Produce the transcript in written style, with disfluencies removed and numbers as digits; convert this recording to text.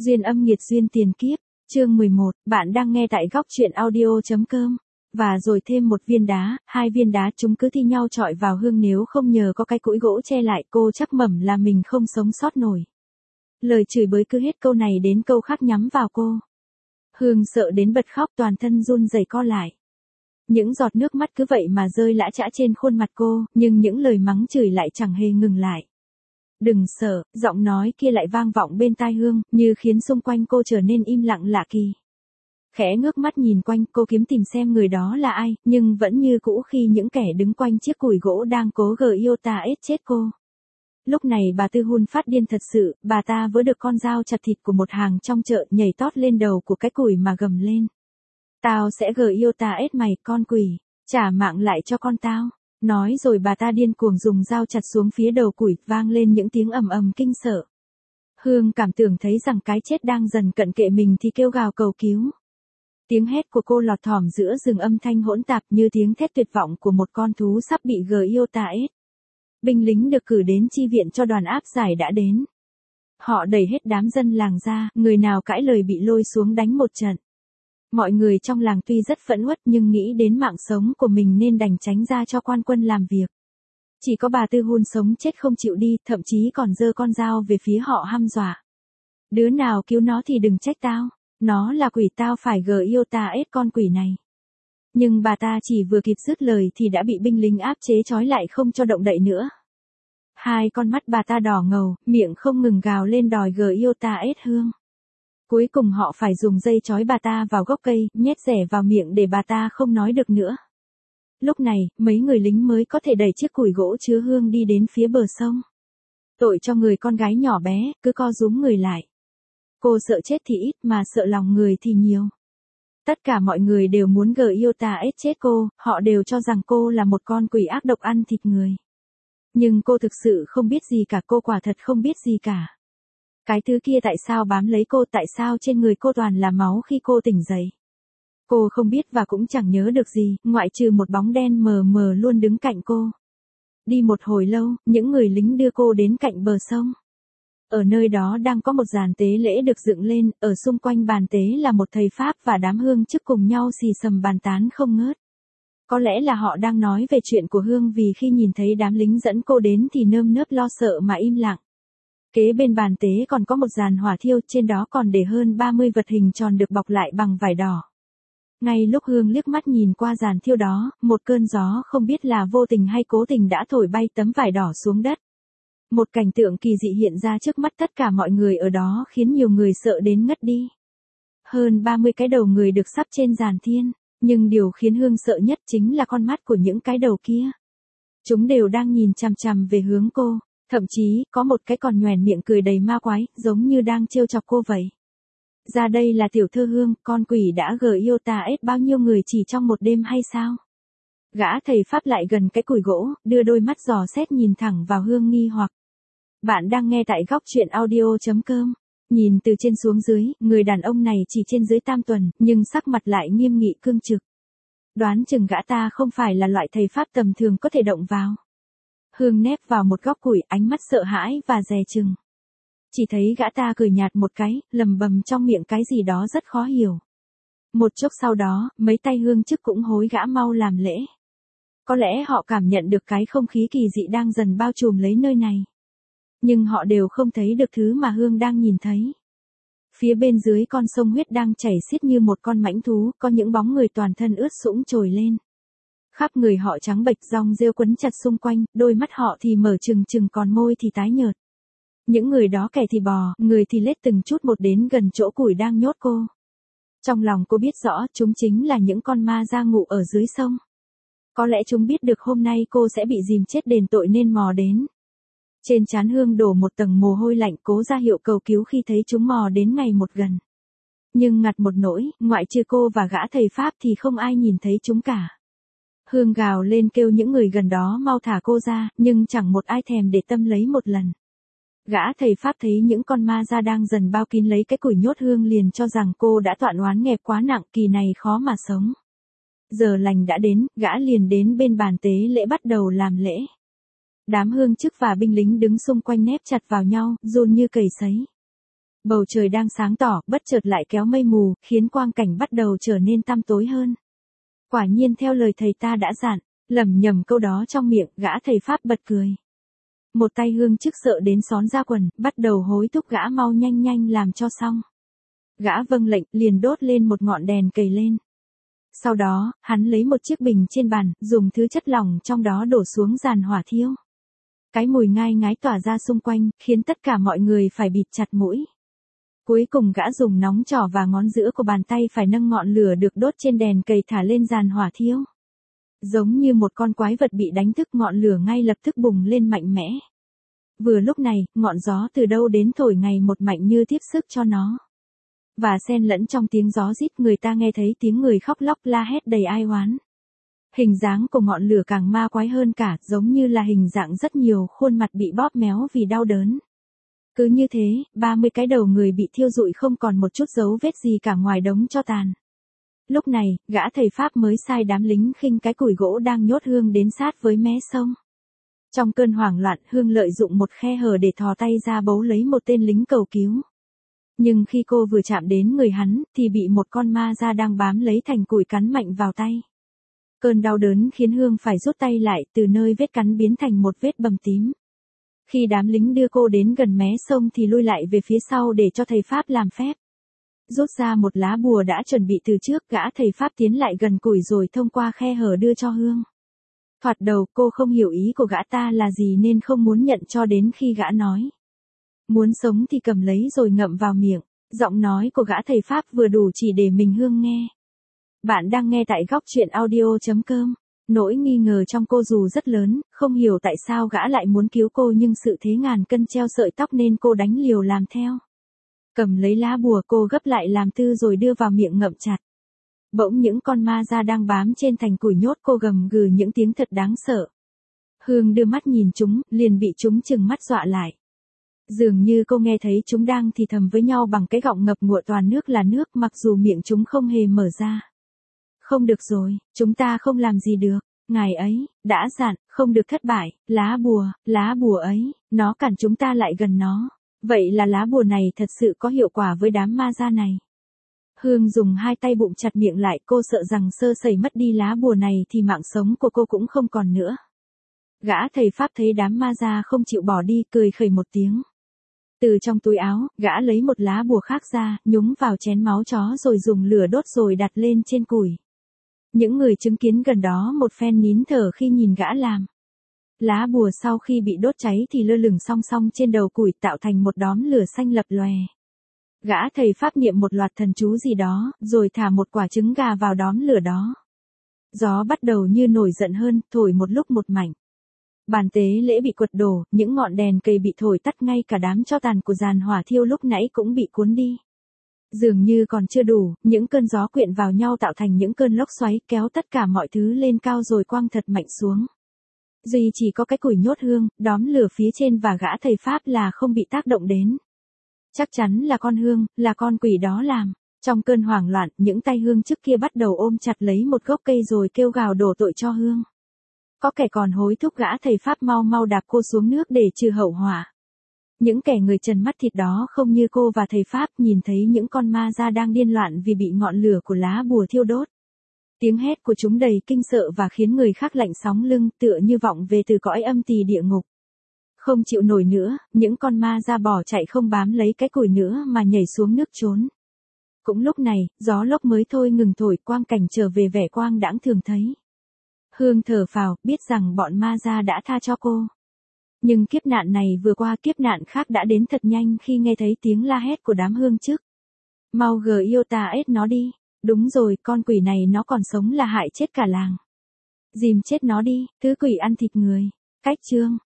Duyên âm nghiệt duyên tiền kiếp, chương 11, bạn đang nghe tại góc truyện audio.com. Và rồi thêm một viên đá, hai viên đá chúng cứ thi nhau chọi vào Hương, nếu không nhờ có cái cũi gỗ che lại cô chắc mẩm là mình không sống sót nổi. Lời chửi bới cứ hết câu này đến câu khác nhắm vào cô. Hương sợ đến bật khóc, toàn thân run rẩy co lại. Những giọt nước mắt cứ vậy mà rơi lã chã trên khuôn mặt cô, nhưng những lời mắng chửi lại chẳng hề ngừng lại. Đừng sợ, giọng nói kia lại vang vọng bên tai Hương, như khiến xung quanh cô trở nên im lặng lạ kỳ. Khẽ ngước mắt nhìn quanh, cô kiếm tìm xem người đó là ai, nhưng vẫn như cũ khi những kẻ đứng quanh chiếc cùi gỗ đang cố gợi chết cô. Lúc này bà Tư Hun phát điên thật sự, bà ta vớ được con dao chặt thịt của một hàng trong chợ, nhảy tót lên đầu của cái cùi mà gầm lên. Tao sẽ gợi mày, con quỷ, trả mạng lại cho con tao. Nói rồi bà ta điên cuồng dùng dao chặt xuống phía đầu củi, vang lên những tiếng ầm ầm kinh sợ. Hương cảm tưởng thấy rằng cái chết đang dần cận kề mình thì kêu gào cầu cứu. Tiếng hét của cô lọt thỏm giữa rừng âm thanh hỗn tạp như tiếng thét tuyệt vọng của một con thú sắp bị gợi. Binh lính được cử đến chi viện cho đoàn áp giải đã đến. Họ đẩy hết đám dân làng ra, người nào cãi lời bị lôi xuống đánh một trận. Mọi người trong làng tuy rất phẫn uất nhưng nghĩ đến mạng sống của mình nên đành tránh ra cho quan quân làm việc. Chỉ có bà Tư Hun sống chết không chịu đi, thậm chí còn giơ con dao về phía họ hăm dọa. Đứa nào cứu nó thì đừng trách tao, nó là quỷ, tao phải gợi con quỷ này. Nhưng bà ta chỉ vừa kịp dứt lời thì đã bị binh lính áp chế trói lại không cho động đậy nữa. Hai con mắt bà ta đỏ ngầu, miệng không ngừng gào lên đòi gợi Hương. Cuối cùng họ phải dùng dây trói bà ta vào gốc cây, nhét rẻ vào miệng để bà ta không nói được nữa. Lúc này, mấy người lính mới có thể đẩy chiếc cùi gỗ chứa Hương đi đến phía bờ sông. Tội cho người con gái nhỏ bé, cứ co rúm người lại. Cô sợ chết thì ít mà sợ lòng người thì nhiều. Tất cả mọi người đều muốn gợi chết cô, họ đều cho rằng cô là một con quỷ ác độc ăn thịt người. Nhưng cô thực sự không biết gì cả, cô quả thật không biết gì cả. Cái thứ kia tại sao bám lấy cô, tại sao trên người cô toàn là máu khi cô tỉnh dậy. Cô không biết và cũng chẳng nhớ được gì, ngoại trừ một bóng đen mờ mờ luôn đứng cạnh cô. Đi một hồi lâu, những người lính đưa cô đến cạnh bờ sông. Ở nơi đó đang có một giàn tế lễ được dựng lên, ở xung quanh bàn tế là một thầy Pháp và đám hương chức cùng nhau xì xầm bàn tán không ngớt. Có lẽ là họ đang nói về chuyện của Hương, vì khi nhìn thấy đám lính dẫn cô đến thì nơm nớp lo sợ mà im lặng. Kế bên bàn tế còn có một giàn hỏa thiêu, trên đó còn để hơn 30 vật hình tròn được bọc lại bằng vải đỏ. Ngay lúc Hương liếc mắt nhìn qua giàn thiêu đó, một cơn gió không biết là vô tình hay cố tình đã thổi bay tấm vải đỏ xuống đất. Một cảnh tượng kỳ dị hiện ra trước mắt tất cả mọi người ở đó, khiến nhiều người sợ đến ngất đi. Hơn 30 cái đầu người được sắp trên giàn thiên, nhưng điều khiến Hương sợ nhất chính là con mắt của những cái đầu kia. Chúng đều đang nhìn chằm chằm về hướng cô, thậm chí có một cái còn nhoẻn miệng cười đầy ma quái, giống như đang trêu chọc cô vậy. Ra đây là tiểu thơ Hương, con quỷ đã gợi bao nhiêu người chỉ trong một đêm hay sao? Gã thầy Pháp lại gần cái cùi gỗ, đưa đôi mắt dò xét nhìn thẳng vào Hương nghi hoặc. Bạn đang nghe tại góc truyện audio.com. Nhìn từ trên xuống dưới, người đàn ông này chỉ trên dưới tam tuần, nhưng sắc mặt lại nghiêm nghị cương trực. Đoán chừng gã ta không phải là loại thầy Pháp tầm thường có thể động vào. Hương nép vào một góc củi, ánh mắt sợ hãi và dè chừng. Chỉ thấy gã ta cười nhạt một cái, lầm bầm trong miệng cái gì đó rất khó hiểu. Một chốc sau đó, mấy tay hương chức cũng hối gã mau làm lễ. Có lẽ họ cảm nhận được cái không khí kỳ dị đang dần bao trùm lấy nơi này. Nhưng họ đều không thấy được thứ mà Hương đang nhìn thấy. Phía bên dưới con sông huyết đang chảy xiết như một con mãnh thú, có những bóng người toàn thân ướt sũng trồi lên. Khắp người họ trắng bệch, rong rêu quấn chặt xung quanh, đôi mắt họ thì mở trừng trừng còn môi thì tái nhợt. Những người đó kẻ thì bò, người thì lết từng chút một đến gần chỗ củi đang nhốt cô. Trong lòng cô biết rõ chúng chính là những con ma da ngụ ở dưới sông. Có lẽ chúng biết được hôm nay cô sẽ bị dìm chết đền tội nên mò đến. Trên trán Hương đổ một tầng mồ hôi lạnh, cố ra hiệu cầu cứu khi thấy chúng mò đến ngày một gần. Nhưng ngặt một nỗi, ngoại trừ cô và gã thầy Pháp thì không ai nhìn thấy chúng cả. Hương gào lên kêu những người gần đó mau thả cô ra, nhưng chẳng một ai thèm để tâm lấy một lần. Gã thầy Pháp thấy những con ma da đang dần bao kín lấy cái củi nhốt Hương liền cho rằng cô đã toạn oán nghẹp quá nặng, kỳ này khó mà sống. Giờ lành đã đến, gã liền đến bên bàn tế lễ bắt đầu làm lễ. Đám hương chức và binh lính đứng xung quanh nép chặt vào nhau, run như cầy sấy. Bầu trời đang sáng tỏ, bất chợt lại kéo mây mù, khiến quang cảnh bắt đầu trở nên tăm tối hơn. Quả nhiên theo lời thầy ta đã dặn, lẩm nhẩm câu đó trong miệng, gã thầy Pháp bật cười. Một tay hương chức sợ đến xón ra quần, bắt đầu hối thúc gã mau nhanh nhanh làm cho xong. Gã vâng lệnh, liền đốt lên một ngọn đèn cầy lên. Sau đó, hắn lấy một chiếc bình trên bàn, dùng thứ chất lỏng trong đó đổ xuống giàn hỏa thiêu. Cái mùi ngai ngái tỏa ra xung quanh, khiến tất cả mọi người phải bịt chặt mũi. Cuối cùng gã dùng nóng trỏ và ngón giữa của bàn tay phải nâng ngọn lửa được đốt trên đèn cầy thả lên giàn hỏa thiêu. Giống như một con quái vật bị đánh thức, ngọn lửa ngay lập tức bùng lên mạnh mẽ. Vừa lúc này, ngọn gió từ đâu đến thổi ngày một mạnh như tiếp sức cho nó. Và xen lẫn trong tiếng gió rít, người ta nghe thấy tiếng người khóc lóc la hét đầy ai oán. Hình dáng của ngọn lửa càng ma quái hơn cả, giống như là hình dạng rất nhiều khuôn mặt bị bóp méo vì đau đớn. Cứ như thế, 30 cái đầu người bị thiêu rụi không còn một chút dấu vết gì cả ngoài đống tro tàn. Lúc này, gã thầy Pháp mới sai đám lính khinh cái củi gỗ đang nhốt Hương đến sát với mé sông. Trong cơn hoảng loạn, Hương lợi dụng một khe hở để thò tay ra bấu lấy một tên lính cầu cứu. Nhưng khi cô vừa chạm đến người hắn, thì bị một con ma da đang bám lấy thành củi cắn mạnh vào tay. Cơn đau đớn khiến Hương phải rút tay lại, từ nơi vết cắn biến thành một vết bầm tím. Khi đám lính đưa cô đến gần mé sông thì lui lại về phía sau để cho thầy Pháp làm phép. Rút ra một lá bùa đã chuẩn bị từ trước, gã thầy Pháp tiến lại gần củi rồi thông qua khe hở đưa cho Hương. Thoạt đầu cô không hiểu ý của gã ta là gì nên không muốn nhận, cho đến khi gã nói. Muốn sống thì cầm lấy rồi ngậm vào miệng. Giọng nói của gã thầy Pháp vừa đủ chỉ để mình Hương nghe. Bạn đang nghe tại góc truyện audio.com. Nỗi nghi ngờ trong cô dù rất lớn, không hiểu tại sao gã lại muốn cứu cô, nhưng sự thế ngàn cân treo sợi tóc nên cô đánh liều làm theo. Cầm lấy lá bùa, cô gấp lại làm tư rồi đưa vào miệng ngậm chặt. Bỗng những con ma da đang bám trên thành củi nhốt cô gầm gừ những tiếng thật đáng sợ. Hương đưa mắt nhìn chúng, liền bị chúng trừng mắt dọa lại. Dường như cô nghe thấy chúng đang thì thầm với nhau bằng cái giọng ngập ngụa toàn nước là nước, mặc dù miệng chúng không hề mở ra. Không được rồi, chúng ta không làm gì được. Ngài ấy đã dặn, không được thất bại. Lá bùa ấy, nó cản chúng ta lại gần nó. Vậy là lá bùa này thật sự có hiệu quả với đám ma da này. Hương dùng hai tay bụm chặt miệng lại, cô sợ rằng sơ sẩy mất đi lá bùa này thì mạng sống của cô cũng không còn nữa. Gã thầy Pháp thấy đám ma da không chịu bỏ đi, cười khẩy một tiếng. Từ trong túi áo, gã lấy một lá bùa khác ra, nhúng vào chén máu chó rồi dùng lửa đốt rồi đặt lên trên củi. Những người chứng kiến gần đó một phen nín thở khi nhìn gã làm. Lá bùa sau khi bị đốt cháy thì lơ lửng song song trên đầu củi, tạo thành một đóm lửa xanh lập lòe. Gã thầy Pháp niệm một loạt thần chú gì đó, rồi thả một quả trứng gà vào đóm lửa đó. Gió bắt đầu như nổi giận hơn, thổi một lúc một mảnh. Bàn tế lễ bị quật đổ, những ngọn đèn cây bị thổi tắt, ngay cả đám tro tàn của giàn hỏa thiêu lúc nãy cũng bị cuốn đi. Dường như còn chưa đủ, những cơn gió quyện vào nhau tạo thành những cơn lốc xoáy, kéo tất cả mọi thứ lên cao rồi quăng thật mạnh xuống. Duy chỉ có cái củi nhốt Hương, đóm lửa phía trên và gã thầy Pháp là không bị tác động đến. Chắc chắn là con Hương, là con quỷ đó làm. Trong cơn hoảng loạn, những tay Hương trước kia bắt đầu ôm chặt lấy một gốc cây rồi kêu gào đổ tội cho Hương. Có kẻ còn hối thúc gã thầy Pháp mau mau đạp cô xuống nước để trừ hậu họa. Những kẻ người trần mắt thịt đó không như cô và thầy Pháp, nhìn thấy những con ma da đang điên loạn vì bị ngọn lửa của lá bùa thiêu đốt. Tiếng hét của chúng đầy kinh sợ và khiến người khác lạnh sóng lưng, tựa như vọng về từ cõi âm tỳ địa ngục. Không chịu nổi nữa, những con ma da bỏ chạy không bám lấy cái củi nữa mà nhảy xuống nước trốn. Cũng lúc này, gió lốc mới thôi ngừng thổi, quang cảnh trở về vẻ quang đãng thường thấy. Hương thở phào, biết rằng bọn ma da đã tha cho cô. Nhưng kiếp nạn này vừa qua, kiếp nạn khác đã đến thật nhanh khi nghe thấy tiếng la hét của đám Hương chức. Mau yêu ta ết nó đi. Đúng rồi, con quỷ này nó còn sống là hại chết cả làng. Dìm chết nó đi, thứ quỷ ăn thịt người. Cách chương